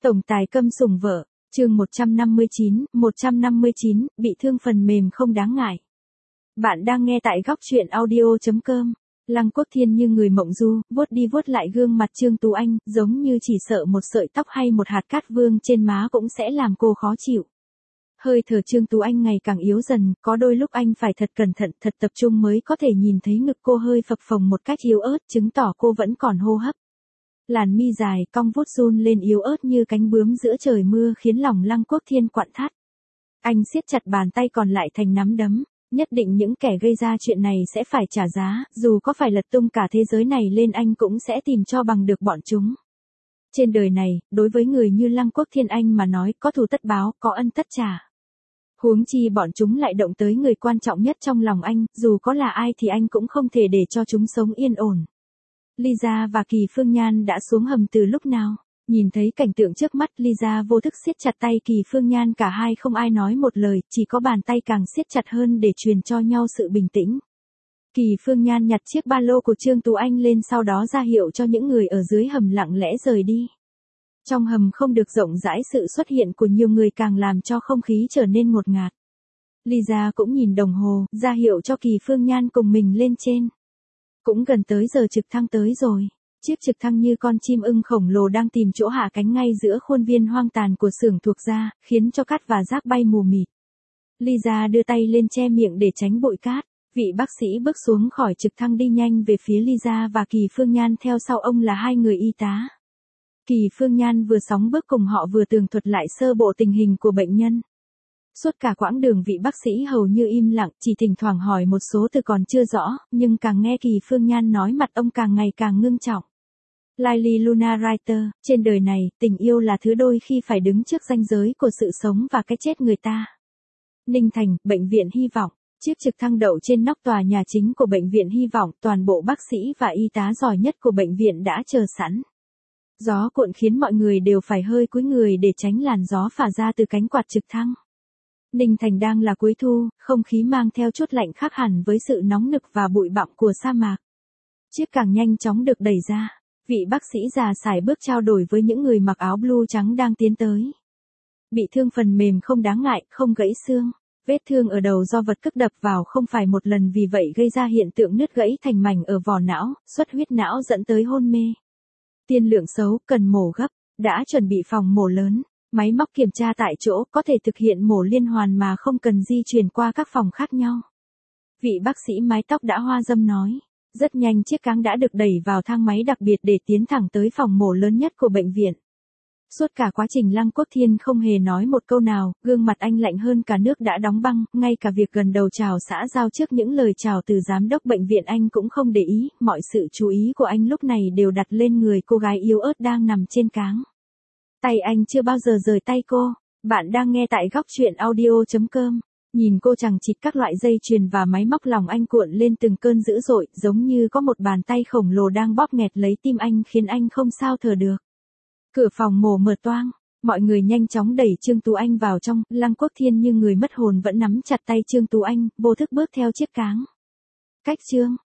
Tổng tài câm sủng vợ, chương 159, bị thương phần mềm không đáng ngại. Bạn đang nghe tại góc truyện audio.com. Lăng Quốc Thiên như người mộng du, vuốt đi vuốt lại gương mặt Trương Tú Anh, giống như chỉ sợ một sợi tóc hay một hạt cát vương trên má cũng sẽ làm cô khó chịu. Hơi thở Trương Tú Anh ngày càng yếu dần, có đôi lúc anh phải thật cẩn thận, thật tập trung mới có thể nhìn thấy ngực cô hơi phập phồng một cách yếu ớt, chứng tỏ cô vẫn còn hô hấp. Làn mi dài, cong vút run lên yếu ớt như cánh bướm giữa trời mưa khiến lòng Lăng Quốc Thiên quặn thắt. Anh siết chặt bàn tay còn lại thành nắm đấm, nhất định những kẻ gây ra chuyện này sẽ phải trả giá, dù có phải lật tung cả thế giới này lên anh cũng sẽ tìm cho bằng được bọn chúng. Trên đời này, đối với người như Lăng Quốc Thiên anh mà nói có thù tất báo, có ân tất trả. Huống chi bọn chúng lại động tới người quan trọng nhất trong lòng anh, dù có là ai thì anh cũng không thể để cho chúng sống yên ổn. Lisa và Kỳ Phương Nhan đã xuống hầm từ lúc nào? Nhìn thấy cảnh tượng trước mắt, Lisa vô thức siết chặt tay Kỳ Phương Nhan, cả hai không ai nói một lời, chỉ có bàn tay càng siết chặt hơn để truyền cho nhau sự bình tĩnh. Kỳ Phương Nhan nhặt chiếc ba lô của Trương Tú Anh lên, sau đó ra hiệu cho những người ở dưới hầm lặng lẽ rời đi. Trong hầm không được rộng rãi, sự xuất hiện của nhiều người càng làm cho không khí trở nên ngột ngạt. Lisa cũng nhìn đồng hồ, ra hiệu cho Kỳ Phương Nhan cùng mình lên trên. Cũng gần tới giờ trực thăng tới rồi. Chiếc trực thăng như con chim ưng khổng lồ đang tìm chỗ hạ cánh ngay giữa khuôn viên hoang tàn của xưởng thuộc ra, khiến cho cát và rác bay mù mịt. Lisa đưa tay lên che miệng để tránh bụi cát. Vị bác sĩ bước xuống khỏi trực thăng đi nhanh về phía Lisa và Kỳ Phương Nhan, theo sau ông là hai người y tá. Kỳ Phương Nhan vừa sóng bước cùng họ vừa tường thuật lại sơ bộ tình hình của bệnh nhân. Suốt cả quãng đường vị bác sĩ hầu như im lặng, chỉ thỉnh thoảng hỏi một số từ còn chưa rõ, nhưng càng nghe Kỳ Phương Nhan nói mặt ông càng ngày càng ngưng trọng. Lily Luna Writer, trên đời này, tình yêu là thứ đôi khi phải đứng trước ranh giới của sự sống và cái chết người ta. Ninh Thành, bệnh viện Hy vọng. Chiếc trực thăng đậu trên nóc tòa nhà chính của bệnh viện Hy vọng, toàn bộ bác sĩ và y tá giỏi nhất của bệnh viện đã chờ sẵn. Gió cuộn khiến mọi người đều phải hơi cúi người để tránh làn gió phả ra từ cánh quạt trực thăng. Ninh Thành đang là cuối thu, không khí mang theo chút lạnh khác hẳn với sự nóng nực và bụi bặm của sa mạc. Chiếc càng nhanh chóng được đẩy ra. Vị bác sĩ già sải bước trao đổi với những người mặc áo blue trắng đang tiến tới. Bị thương phần mềm không đáng ngại, không gãy xương. Vết thương ở đầu do vật cước đập vào không phải một lần, vì vậy gây ra hiện tượng nứt gãy thành mảnh ở vỏ não, xuất huyết não dẫn tới hôn mê. Tiên lượng xấu, cần mổ gấp, đã chuẩn bị phòng mổ lớn. Máy móc kiểm tra tại chỗ, có thể thực hiện mổ liên hoàn mà không cần di chuyển qua các phòng khác nhau. Vị bác sĩ mái tóc đã hoa râm nói. Rất nhanh chiếc cáng đã được đẩy vào thang máy đặc biệt để tiến thẳng tới phòng mổ lớn nhất của bệnh viện. Suốt cả quá trình Lăng Quốc Thiên không hề nói một câu nào, gương mặt anh lạnh hơn cả nước đã đóng băng, ngay cả việc gần đầu chào xã giao trước những lời chào từ giám đốc bệnh viện anh cũng không để ý, mọi sự chú ý của anh lúc này đều đặt lên người cô gái yếu ớt đang nằm trên cáng. Tay anh chưa bao giờ rời tay cô. Bạn đang nghe tại góc truyện audio.com. Nhìn cô chằng chịt các loại dây chuyền và máy móc, lòng anh cuộn lên từng cơn dữ dội, giống như có một bàn tay khổng lồ đang bóp nghẹt lấy tim anh, khiến anh không sao thở được. Cửa phòng mổ mở toang, mọi người nhanh chóng đẩy Trương Tú Anh vào trong, Lăng Quốc Thiên như người mất hồn vẫn nắm chặt tay Trương Tú Anh, vô thức bước theo chiếc cáng. Cách Trương